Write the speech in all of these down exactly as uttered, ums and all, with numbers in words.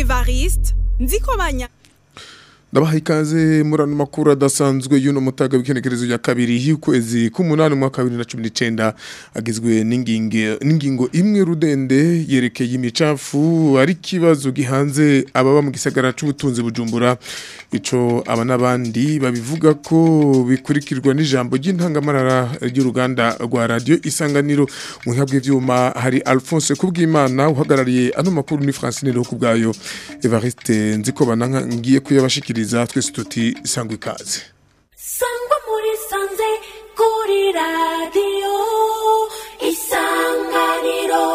Evariste Nzikomanya. Ndabaha ikaze murano makuru adasanzwe y'uno mutaga w'ikenekerezo ya kabiri y'ukwezi k'umunani mu mwaka wa bibiri na cumi n'icenda agizwe n'ingingo n'ingingo imwe rudende yerekeye imicafu ari kibazo gihanze ababa mu gisagara c'ubutunzi Bujumbura. Ico aba nabandi babivuga ko bikurikirwa n'ijambo ry'intangamarara ry'uruganda rwa radio Isanganiro. Mu ntabwe ivyuma hari Alphonse Kubwimana uhagarariye ano makuru ni Francine Lokubwayo. Evariste Nzikobana ngiye kuyabashikira twese tuti sangwa ikaze. Sangwa muri sanze kuri radio Isanganiro.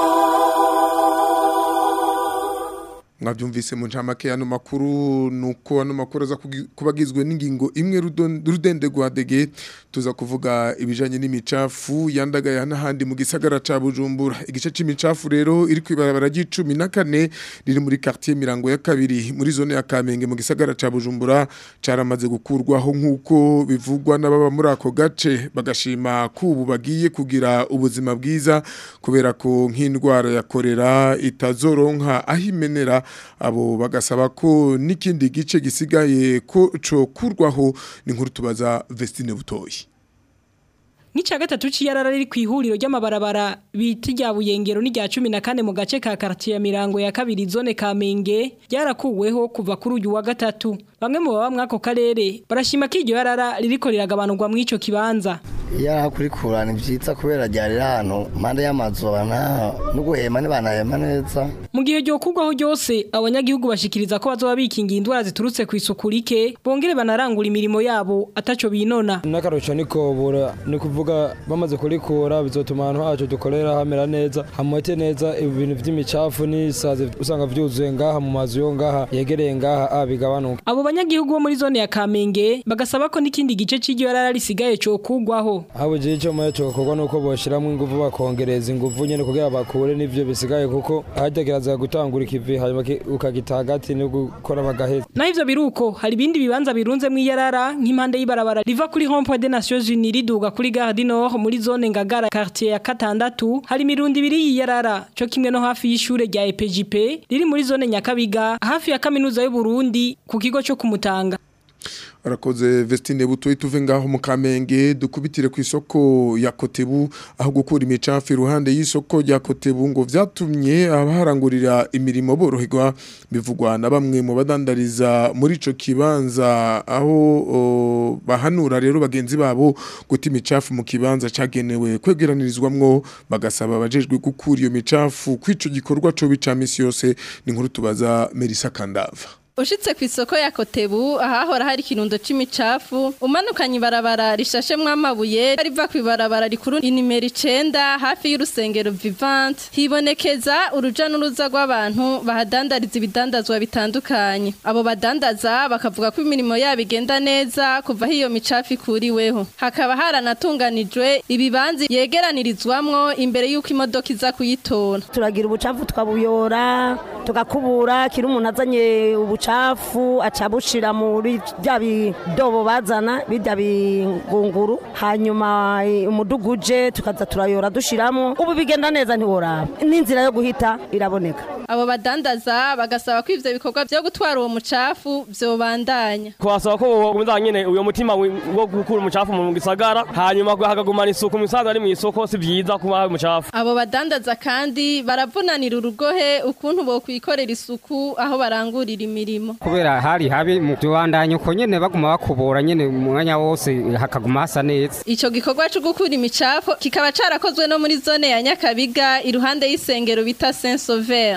Mwabyumvise mu ncamake y'ano makuru nuko ano makuru aza kubagizwe n'ingingo imwe rudende rwadege tuza kuvuga ibijanye n'imicafu yandagaye n'ahandi mu gisagara ca Bujumbura. Igice c'imicafu rero iri kwibarabara ry'icumi na kane riri muri quartier Mirango ya kabiri muri zone ya Kamenge mu gisagara ca Bujumbura caramaze gukurwaho nkuko bivugwa n'ababa muri ako gace bagashima kubu bagiye kugira ubuzima bwiza kubera ko nk'indwara ya kolera itazoronka ahimenera. Abo bagasaba ko n'ikindi gice gisigaye ko co kurwaho ni nkuru tubaza Vestine Butoyi. Nica gatatu c'iyarara riri kwihuriro ry'amabarabara biti rya Buyengero ni rya cumi na kane mu gace ka quartier Mirango ya kabiri zone Kamenge ryarakuweho kuva kuri uyu wa gatatu. Bamwe mu baba mwako karere barashima ko iryo yarara ririko riragabanurwa mu ico kibanza. Yara kuri kurana ivyiza kubera ryari hano mande y'amazu abana no guhema ne banahema neza. Mu gihe ryo kugwaho ryose abanyagihugu bashikiriza ko bazoba bikinga indwara ziturutse ku isuku rike bongere banarangura imirimo yabo ataco binona. Nakarocha nikobura ni kuvuga bamaze kurikura bizotuma ahantu hacu dukorera hamera neza hamote neza ibintu vy'imicafu n'isaze usanga vyuzuye ngaha mu mazu yo ngaha yegereye ngaha abigabanuka. Abo banyagihugu bo muri zone ya Kamenge bagasaba ko n'ikindi gice c'iryo yarara risigaye cyo kugwaho. Abo je cyo maye cyo kugwa nuko boshiramo ingufu bakongereza ingufu nyene kugira bakure n'ivyo bisigaye kuko hajya gutangura ikivi hanyuma ukagitagati no gukora bagaheza. Na ivyo biruko hari bindi bibanza birunze mu yarara nk'impande y'ibarabara riva kuri Rond-Point des Nations Unies riduga kuri Gare du Nord muri zone Ngagara quartier ya Katandatu hari mirundi ibiri y'iyarara cyo kimwe no hafi y'ishure rya E P J P riri muri zone Nyakabiga hafi ya kaminuza y'u Burundi ku kigo cyo kumutanga. Arakoze Vestine Butoyi tuve ngaho mu Kamenge dukubitire ku isoko ya Kotebu aho gukura imicafu iruhande y'isoko ya Kotebu ngo vyatumye abaharangurira imirimo boroherwa bivugwa na bamwe mu badandariza muri ico kibanza aho o, bahanura rero bagenzi babo guta imicafu mu kibanza cagenewe kwegeranirizwamwo bagasaba abajejwe gukura iyo micafu kwico gikorwa co bica misi yose ni nkuru tubaza Melissa Kandava. Ushitse ku isoko ya Kotebu ahahora hari kirundo c'imicafu umanukanye ibarabara rishashemwe amabuye riva ku ibarabara rikuru inimero icenda hafi y'urusengero Vivant hibonekeza uruja n'uruza rw'abantu bahadandariza ibidandazwa bitandukanye. Abo badandaza bakavuga ko imirimo yabo igenda neza kuva hiyo micafu ikuriweho. Hakaba haranatunganijwe ibibanzi yegeranirizwamwo imbere y'uko imodoka iza kuyitora. Turagira ubucafu twabuyora tugakubura kiri umuntu azanye ubu chafu acabushira muri bya bidobo bazana bidya bingunguru hanyuma umuduguje tukaza turayora dushiramo ubu bigenda neza ntiworaba n'inzira yo guhita iraboneka. Abo badandaza bagasaba ko ivyo bikorwa byo gutwara uwo mucafu vyobandanya. Kwasaba ko umuzanye nyene uyo mutima wo gukura umucafu mu gisagara hanyuma hagagumana isuku mu gisagara ari mu isoko si vyiza kuba umucafu. Abo badandaza kandi baravunanira urugohe ukuntu bo kwikorera isuku aho barangurira imirimo. Kubera hari habi mu bandanye uko nyene baguma bakubura nyene umwanya wose hakaguma hasa neza. Ico gikorwa cyo gukura imicafu kikaba carakozwe no muri zone ya Nyakabiga iruhande y'isengero bita Saint Sauveur.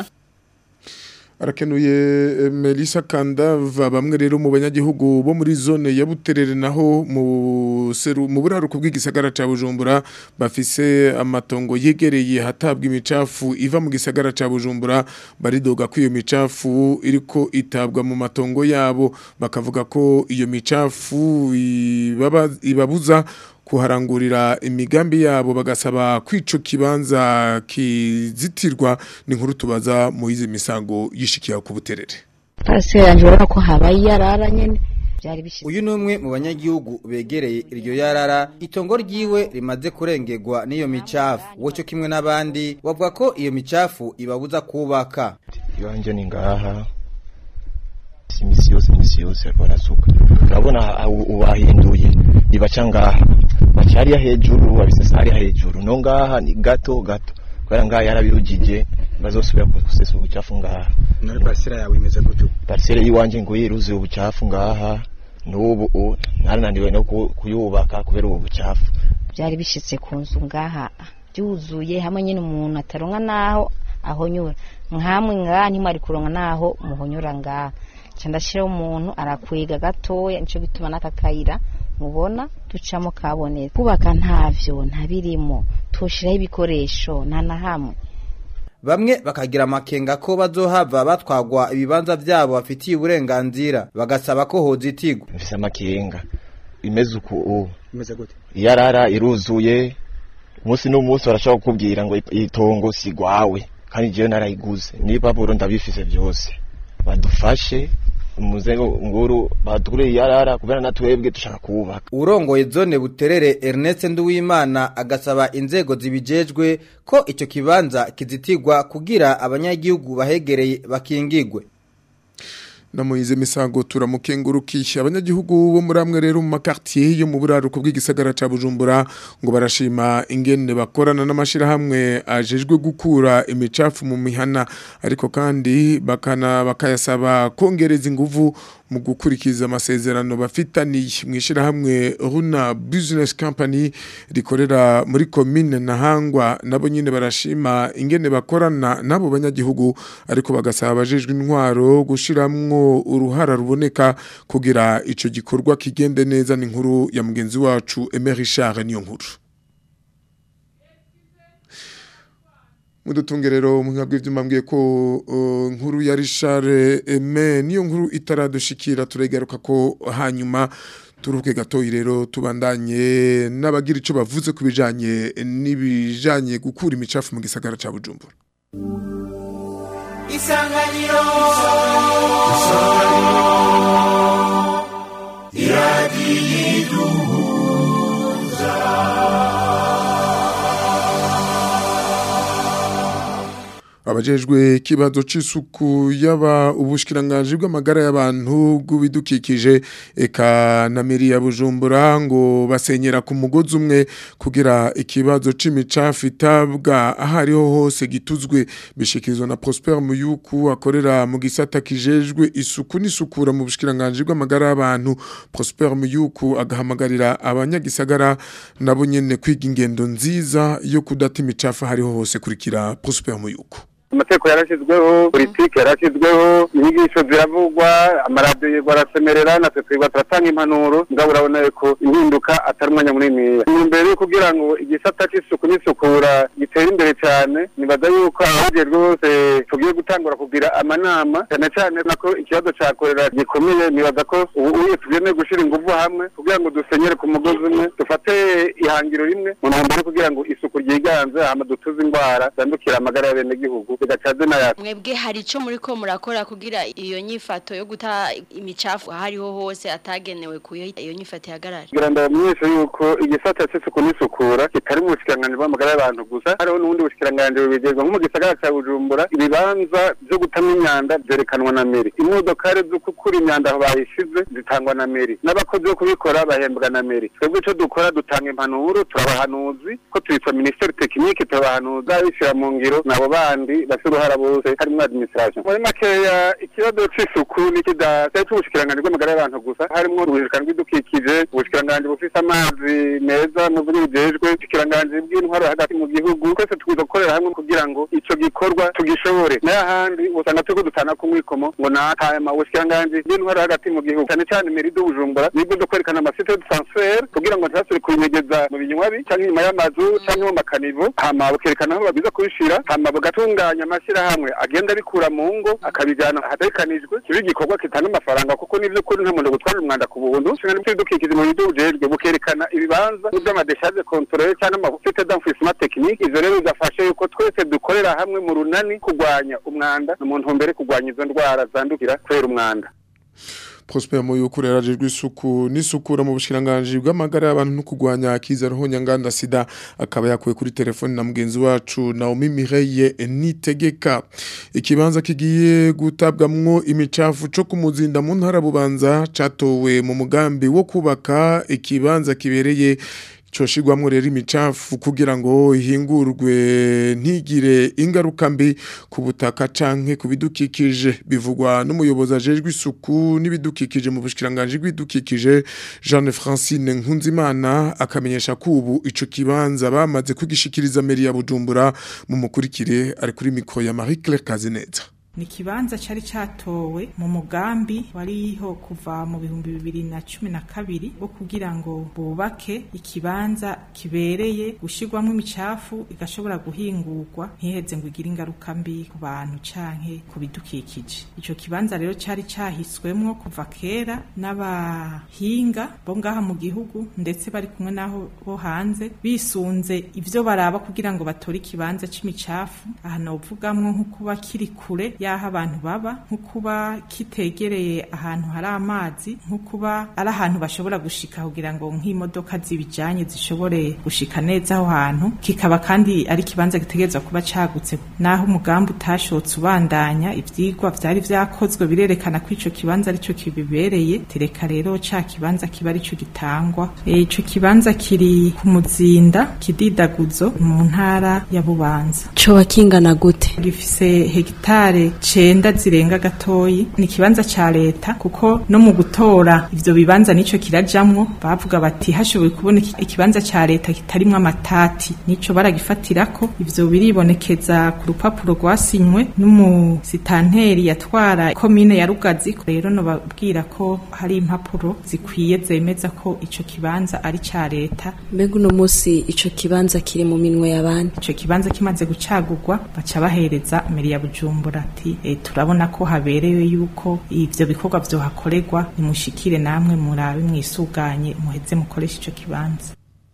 Arakenuye Melissa Kandava bamwe rero mu banyagihugu bo muri zone ya Buterere naho mu seru mu buraruko bw'igisagara ca Bujumbura bafise amatongo yegereye hatabwa imicafu iva mu gisagara ca Bujumbura baridoga ko iyo micafu iriko itabwa mu matongo yabo bakavuga ko iyo micafu ibaba ibabuza kuharangurira imigambi yabo bagasaba kwico kibanza kizitirwa ni nkuru tubaza mu izi misango yishikiye ku Buterere. Pase yanjura ko habaye yarara nyene uyu numwe mu banyagihugu begereye iryo yarara itongo ryiwe rimaze kurengegwa n'iyo micafu woco kimwe n'abandi bavuga ko iyo micafu ibabuza kubaka yanje ni ngaha imisi yose imisi yose barasuka urabona ubahinduye ibaca ngaha bacari hejuru abisesari hejuru no ngaha ni gato gato kwa ngaha yarabirugije bazosubira kusesa ubucafu ngaha nari parcelle yawe imeze gutyo parcelle yiwanje ngo yiruze ubucafu ngaha n'ubu narananiwe no kuyubaka kubera ubu bucafu byari bishitse ku nzu ngaha byuzuye hamwe nyine umuntu ataronka naho ahonyura nkamwe ngaha ntimari kuronka naho muhonyura ngaha cyandashira umuntu arakwiga gatoya nico bituma nakakayira mubona ducamo kabonetse kubaka ntavyo ntabirimo tushiraho ibikoresho nta na hamwe bamwe bakagira amakenga ko bazohava batwagwa ibibanza byabo bafitiye uburenganzira bagasaba ko hozitigwa mfise amakenga imeze uko imeze gute yarara iruzuye umunsi n'umunsi barashaka kukubwira ngo itongo sigwawe kandi je narayiguze niba buro ndabifise byose badufashe umuzego nguru badukure yarara kubera natwebwe dushaka kubaka urongoye zone Buterere Ernest Nduwimana agasaba inzego zibijejwe ko ico kibanza kizitigwa kugira abanyagihugu bahegereye bakingigwe na Moize Misago turamukengurukisha abanyagihugu bo muri amwe rero mu makartier yo mu buraruko bw'igisagara ca Bujumbura ngo barashima ingene bakorana n'amashira hamwe ajejwe gukura imicafu mu mihana ariko kandi bakana bakayasaba kongereza inguvu mu gukurikiza amasezerano bafitaniye mwishira hamwe Runa Business Company rikorera muri commune Nahangwa nabo nyine barashima ingene bakorana nabo banyagihugu ariko bagasaba abajejwe intwaro gushiramwo uruhara ruboneka kugira ico gikorwa kigende neza n'inkuru ya mugenzi wacu Emery Richard niyo nkuru mudutungerero munkabwe vyumambwiye ko uh, nkuru ya Richard Eme niyo nkuru itaradushikira turegaruka ko hanyuma turuke gatoyi rero tubandanye n'abagira ico bavuze kubijanye n'ibijanye gukura imicafu mu gisagara ca Bujumbura Isanganiro Isanganiro Iradiyiduhuza abajejwe kibazo c'isuku yaba ubushikiranganje bw'amagara y'abantu gubidukikije eka na meri ya Bujumbura ngo basenyera ku mugozi umwe kugira ikibazo c'imicafu itabwa ahariho hose gituzwe bishikirizwa na Prosper Muyuku akorera mu gisata kijejwe isuku n'isukura mu bushikiranganje bw'amagara y'abantu Prosper Muyuku agahamagarira abanyagisagara nabo nyene kwiga ingendo nziza yo kudata imicafu hariho hose kurikira Prosper Muyuku amateko yarashizweho politike yarashizweho inyigisho ziravugwa amaradiyo yego arasemerera natwe twigwa turatanga impanuro ngabo urabona ko impinduka atari umwanya munini imbere kugira ngo igisata c'isuku n'isukura gitere imbere cyane nibaza yuko abajejwe bose tugiye gutangura kugira amanama cyane cyane nako ikibazo cakorera gikomeye nibaza ko ubu tugene gushira ingufu hamwe kugira ngo dusenyere ku mugozi umwe dufate ihangiro rimwe mu ntumbero kugira ngo isuku ryiganze hama dutuze indwara zandukira amagara y'abene gihugu mwebwe hari ico muri ko murakora kugira iyo nyifato yo guta imicafu hariho hose atagenewe kuyo iyo nyifato yagarara Giranda mwese yuko igisata c'isuku n'isukura kitari mu bushikiranganje bw'amagara y'abantu gusa hariho n'ubundi bushikiranganje bubijejwe nko mu gisagara ca Bujumbura ibibanza byo gutamya imyanda byerekanwa na meri imodokare zo gukura imyanda aho bayishize zitangwa na meri n'abakozi bo kubikora bahembwa na meri twebwe ico dukora dutanga impanuro turabahanuzi ko twitwa ministeri technique turabahanuza bishira mu ngiro nabo bandi basuruhara bose harimo administration muri makeya ikibazo c'isuku nikidata cy'ubushikiranganje bw'amagara y'abantu gusa harimo ubushikiranganje bw'idukikije ubushikiranganje bufise amazi meza mu bujejwe ubushikiranganje bw'intwaro hagati mu gihugu twese twiza gukorera hamwe kugira ngo ico gikorwa tugishobore n'ahandi usanga tuko dutana ku mwikomo ngo natayama ubushikiranganje bw'intwaro hagati mu gihugu cyane cyane meri do Bujumbura nibwo dukwerekana amasite de transfer kugira ngo ntasubire kubinyegeza mu binywabi cyangwa inyuma y'amazu cyangwa mu makanivo hama bukerekana aho babiza kubishira hama bagatunganya amashira hamwe agenda bikura mu ngo akabijana hatekanijwe kibi gikorwa kitana amafaranga kuko nivyo kuri nta muntu gutwara umwanda ku buntu cyane n'ibyo dukikize mu byo bujejwe bukerekana ibibanza by'amadeshaje contrôle cyane amafite d'enfouissement technique izo rero zafashe yuko twese dukorera hamwe mu runani kugwanya umwanda n'umuntu mbere kugwanya izo ndwara zandukira kwera umwanda Prosper Moyukure yarajejwe isuku n'isukura mu bushiranganje bw'amagara y'abantu no kugwanya akiza roho nyanganda sida akaba yakuye kuri telefone na mugenzi wacu Naomi Mireille Nitegeka. Ikibanza kigiye gutabwamwo imicafu cyo kumuzinda mu ntara Bubanza catowe mu mugambi wo kubaka ikibanza kibereye coshigwamwo rero imicafu kugira ngo ihingurwe ntigire ingaruka mbi ku butaka canke ku bidukikije bivugwa n'umuyobozi ajejwe isuku n'ibidukikije mu bushikiranganje bw'ibidukikije Jeanne Francine Nkunzimana akamenyesha ko ubu ico kibanza bamaze kugishikiriza meri ya Bujumbura mu mukurikire ari kuri mikro ya Marie Claire Kazineza. Ni kibanza cari catowe mu mugambi wariho kuva mu bihumbi bibiri na cumi na kabiri wo kugira ngo bubake ikibanza kibereye gushirwamo imicafu igashobora guhingurwa ntiheze ngo igire ingaruka mbi ku bantu canke ku bidukikije. Ico kibanza rero cari cahiswemwo kuva kera n'abahinga bo ngaha mu gihugu ndetse bari kumwe naho bo hanze bisunze ivyo baraba kugira ngo batore ikibanza c'imicafu. Aha novugamwo nko kuba kiri kure yaho abantu baba, nko kuba kitegereye ahantu hari amazi, nko kuba ari ahantu bashobora gushika kugira ngo nk'imodoka zibijanye zishobore gushika neza aho hantu, kikaba kandi ari kibanza gitegerezwa kuba cagutse naho umugambi utashotse ubandanya. Ivyigwa vyari vyakozwe birerekana ko ico kibanza arico kibibereye, tereka rero ca kibanza kiba arico gitangwa. Ico kibanza kiri ku Muzinda Kididaguzo mu ntara ya Bubanza. Coba kingana gute? Gifise hegitare cenda zirenga gatoyi. Ni kibanza ca leta kuko no mu gutora ivyo bibanza nico kirajamwo bavuga bati hashoboye kubona ikibanza ca leta kitarimwe amatati nico baragifatirako. Ivyo biribonekeza ku rupapuro rwasinywe n'umusitanteri yatwara komine ya Rugazi. Rero no babwira ko hari impapuro zikwiye zemeza ko ico kibanza ari ca leta. Mbega uno musi ico kibanza kiri mu minwe y'abandi? Ico kibanza kimaze gucagurwa baca bahereza meri ya Bujumbura ati e, turabona ko haberewe yuko ivyo bikorwa vyo hakorerwa, nimushikire namwe murabe mwisuganye muheze mukoresha ico kibanza.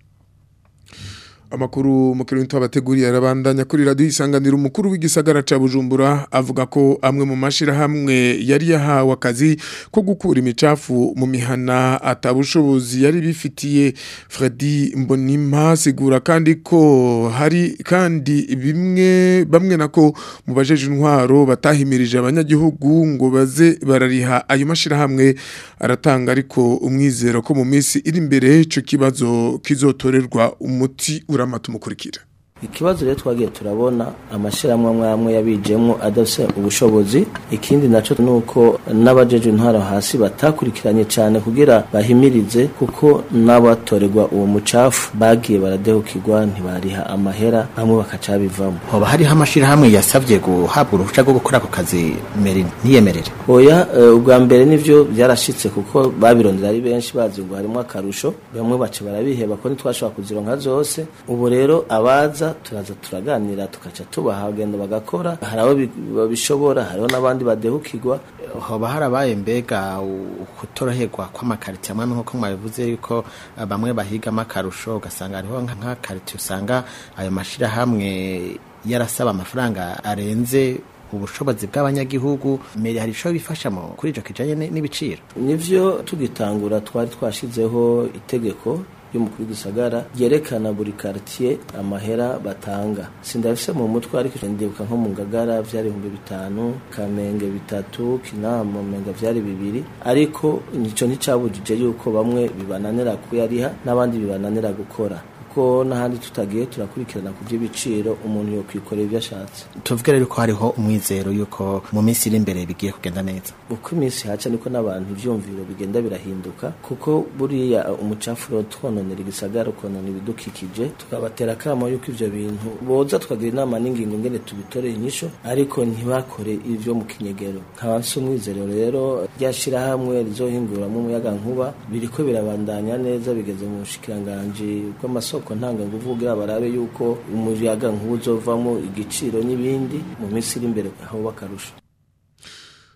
Amakuru mu kirundi twabateguriye arabandanya kuri radio Isanganiro. Umukuru w'igisagara ca Bujumbura avuga ko amwe mu mashira hamwe yari yahawe akazi ko gukura imicafu mu mihana atabushobozi yari bifitiye. Freddy Mbonimpa sigura kandi ko hari kandi bimwe bamwe nako mu bajeje intwaro batahimirije abanyagihugu ngo baze barariha ayo mashira hamwe. Aratanga ariko umwizero ko mu minsi iri imbere ico kibazo kizotorerwa umuti ura Mukurikira. Ikibazo rero twagiye turabona amashiramwe amwe amwe yabijemwo adafise ubushobozi. Ikindi naco nuko n'abajeje intwaro hasi batakurikiranye cyane kugira bahimirize, kuko n'abatorerwa uwo mucafu bagiye baradehukirwa ntibariha amahera amwe bakaca bivamo. Hoba hari amashira hamwe yasavye guhabwa uruhushya rwo gukora ako kazi meri ntiyemerere? Oya, ubwa uh, mbere nivyo byarashitse kuko babirondera ari benshi bazi ngo harimo akarusho, bamwe bace barabiheba ko ntitwashobora kuzironka zose. Ubu rero abaza turaza turaganira tukaca tubaha agenda bagakora, haraho babishobora, hariho n'abandi badehukirwa. Hoba harabaye mbega ukutoroherwa kw'amakariti amwe nk'uko mwabivuze yuko bamwe bahiga amakarusho ugasanga hariho nk'akariti usanga ayo mashira hamwe yarasaba amafaranga arenze ubushobozi bw'abanyagihugu. Meri hari ico bifasha mu kuri ico kijanye n'ibiciro? Nivyo tugitangura twari twashizeho itegeko y'umukuru w'igisagara yerekana buri quartier amahera batanga. Sindafise mu mutwe ariko ndibuka nko mu Ngagara vyari ibihumbi bitanu, Kamenge bitatu, Kinama menga vyari bibiri, ariko nico nticabujije yuko bamwe bibananira kuyariha n'abandi bibananira gukora, ko n'ahandi tutagiye turakurikirana kuvyo ibiciro umuntu yo kwikorera ibyo ashatse. Tuvuge rero ko hariho umwizero yuko mu minsi iri imbere bigiye kugenda neza. Uko iminsi haca niko n'abantu ivyumviro bigenda birahinduka, kuko buriya umucafu twononera igisagara ukonona ibidukikije, tukabatera kamo yuko ivyo bintu boza tukagira inama n'ingingo ngene tubitoreye inyisho, ariko ntibakore ivyo mu kinyegero. Nkabanse umwizero rero ryashira hamwe rizohingura mu muyaga nkuba biriko birabandanya neza, bigeze mu bushikiranganje bw'amasoko ko ntanga nguvugira barabe yuko umuyaga nk'uzovamo igiciro n'ibindi mu minsi iri imbere aho bakarusha.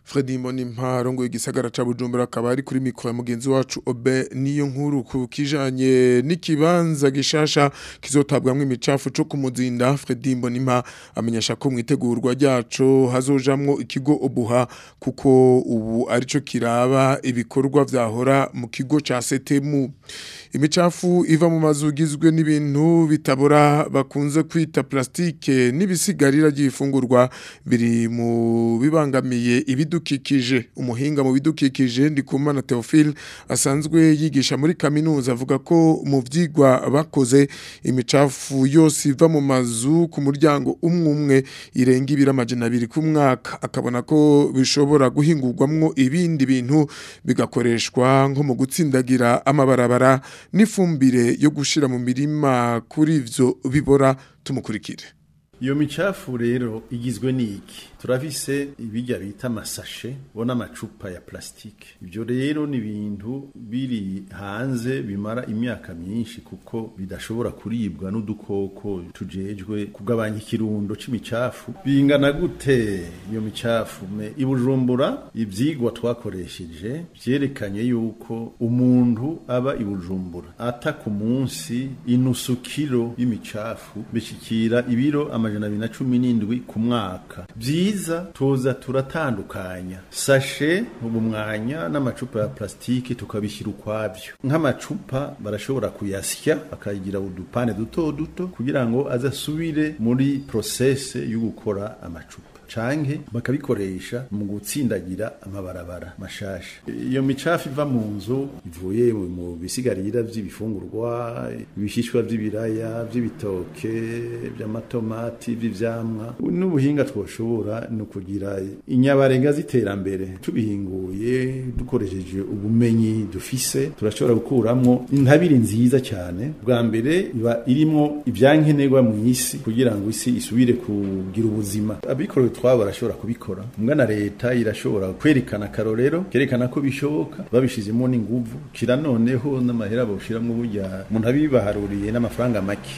Fredy Mbonimpa rongo igisagara ca Bujumbura akaba ari kuri mikro ya mugenzi wacu Obe niyo nkuru ku kijanye n'ikibanza gishasha kizotabwamwe imicafu cyo kumuzinda. Fredy Mbonimpa amenyesha ko mwitegurwa ryaco hazojamwo ikigo Obuha kuko ubu arico kiraba ibikorwa vyahora mu kigo ca Setemu. Imicafu iva mu mazu gizwe n'ibintu bitabora bakunze kwita plastike n'ibisigarira ry'ifungurwa biri mu bibangamiye ibidukikije. Umuhinga mu bidukikije Ndikumana Theophile asanzwe yigisha muri kaminuza avuga ko mu vyigwa bakoze imicafu yose iva mu mazu ku muryango umwe umwe irenga ibira amajana abiri ku mwaka, akabona ko bishobora guhingurwamwo ibindi bintu bigakoreshwa nko mu gutsindagira amabarabara n'ifumbire yo gushira mu mirima. Kuri ivyo bibora tumukurikire. Iyo micafu rero igizwe n'iki? Turafise ibijya bita amasashe bona amacupa ya plastike. Ibyo rero ni ibintu biri hanze bimara imyaka myinshi kuko bidashobora kuribwa n'udukoko tujejwe kugabanya ikirundo c'imicafu. Bingana gute iyo micafu? Me ibujumbura ivyigwa twakoresheje vyerekanye yuko umuntu aba ibujumbura ata ku munsi inusu kilo y'imicafu bishikira ibiro amajana abiri na cumi n'indwi ku mwaka. Vyiza toza turatandukanya sashe mu mwanya n'amacupa ya plastiki tukabishyira ukwabyo. Nk'amacupa barashobora kuyasya akagira udupane duto duto kugira ngo azasubire muri process yo gukora amacupa canke bakabikoresha mu gutsindagira amabarabara mashasha. Iyo micafu iva mu nzu ivuye mu bisigarira vy'ibifungurwa, ibishishwa vy'ibiraya, vy'ibitoke, vy'amatomati, vy'ivyamwa. N'ubuhinga twoshobora no kugira inyabarenga ziterambere tubihinguye dukoresheje ubumenyi dufise, turashobora gukuramwo intabire nziza cyane. Bwa mbere iba irimo ivyankenerwa mu isi kugira ngo isi isubire kugira ubuzima. Abikoro twaba barashobora kubikora. Mwana leta irashobora kwerekana karorero kerekana ko bishoboka babishizemo n'inguvu kira noneho n'amahera bawushiramwe burya umuntu abibaharuriye n'amafaranga make.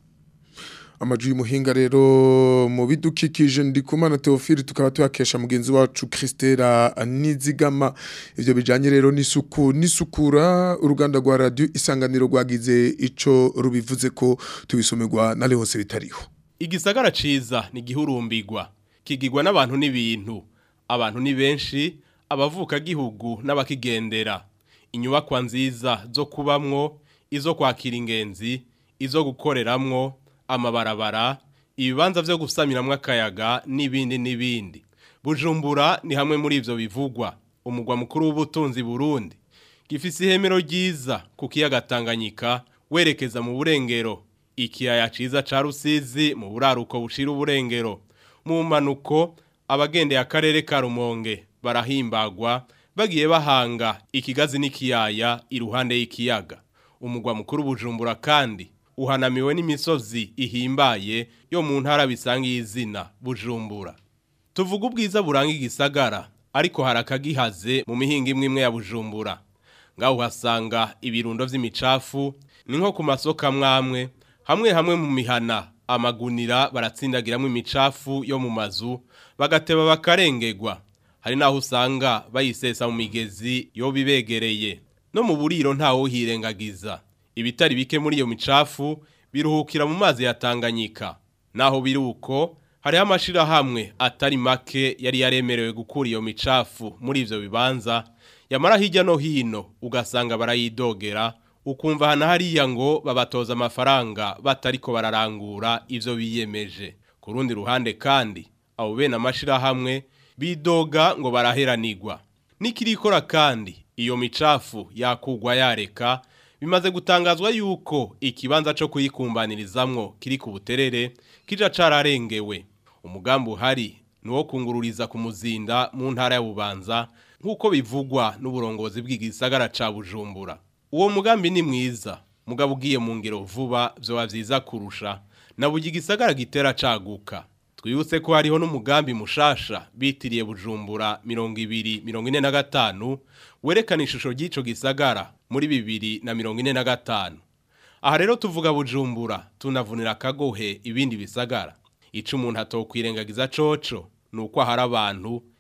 Amaju y'umuhinga rero mu bidukikije Ndikumana Theophile tukaba tuyakesha mugenzi wacu Christela Nizigama. Ivyo bijanye rero n'isuku n'isukura uruganda rwa radio Isanganiro rwagize ico rubivuze ko tubisomerwa na Leonce bitariho. Igisagara ciza ni gihurumbirwa kigirwa n'abantu n'ibintu. Abantu ni benshi, abavuka gihugu n'abakigendera. Inyubakwa nziza zo kubamwo, izo kwakira ingenzi, izo gukoreramwo, amabarabara, ibibanza vyo gusamiramwo akayaga n'ibindi n'ibindi. Bujumbura ni hamwe muri ivyo bivugwa. Umugwa mukuru w'ubutunzi Burundi gifise ihemero ryiza ku kiyaga Tanganyika werekeza mu burengero. Ikiyaya ciza ca Rusizi mu buraruko bushira uburengero. Mu manuko abagendeye akarere ka Rumonge barahimbagwa bagiye bahanga ikigazi n'ikiyaya iruhande y'ikiyaga. Umugwa mukuru Bujumbura kandi uhanamiwe n'imisozi ihimbaye yo mu ntara bisanga izina Bujumbura. Tuvuga ubwiza buranga igisagara ariko harakagihaze mu mihinga imwe imwe ya Bujumbura. Ngaho uhasanga ibirundo vy'imicafu ni nko ku masoko amwamwe hamwe hamwe mu mihana amagunira baratsindagiramwe imicafu yo mu mazu bagateba bakarengegwa. Hari naho usanga bayisesa mu migezi yo bibegereye. No mu buriro ntawo hirengagiza. Ibitari bike muri iyo micafu biruhukira mu mazi ya Tanganyika. Naho biruko hari amashira hamwe atari make yari yaremerewe gukura iyo micafu muri ivyo bibanza. Yamara hirya no hino ugasanga barayidogera. Ukumva hana hariya ngo babatoza amafaranga batariko bararangura ivyo biyemeje. Ku rundi ruhande kandi abo bene amashira hamwe bidoga ngo baraheranirwa. Nikirikora kandi iyo micafu yakugwa yareka bimaze gutangazwa yuko ikibanza cyo kuyikumbanirizamwo kiri ku buterere kija cararengewe. Umugambi uhari nuwo kungururiza ku muzinda mu ntara ya Bubanza nkuko bivugwa n'uburongozi bw'igisagara ca Bujumbura. Uwo mugambi ni mwiza, mugabo ugiye mu ngero vuba vyoba vyiza kurusha, na bugi gisagara gitera caguka. Twibutse ko hariho n'umugambi mushasha bitiriye Bujumbura mirongo ibiri mirongo ine na gatanu werekana ishusho ry'ico gisagara muri bibiri na mirongo ine na gatanu. Aha rero tuvuga Bujumbura tunavunira kagohe ibindi bisagara. Ico umuntu atokwirengagiza coco nuko hari abantu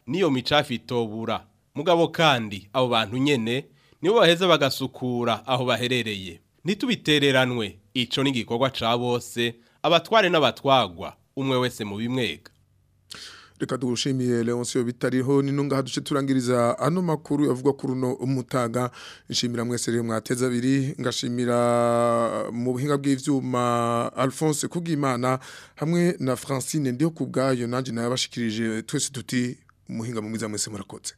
niyo micafu itobura mugabo kandi abo bantu nyene nibo baheza bagasukura aho baherereye ntitubitereranwe ico ni igikorwa ca bose abatware n'abatwagwa umwe wese mu bimwega. Reka dushimiye Leoncio bitariho ninunga haduce turangiriza ano makuru yavugwa kuri no umutaga nshimira mwese rero mwateza abiri ngashimira mu buhinga bw'ivyuma Alphonse Kugimana hamwe na Francine ndiho kubgayo nanje nabashikirije twese tuti umuhinga mu mwiza mwese murakoze.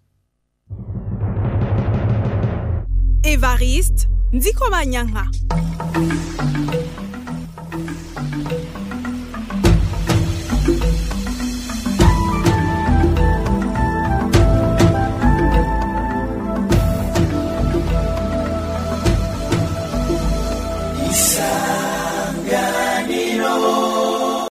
Evariste Nziko Banyanka.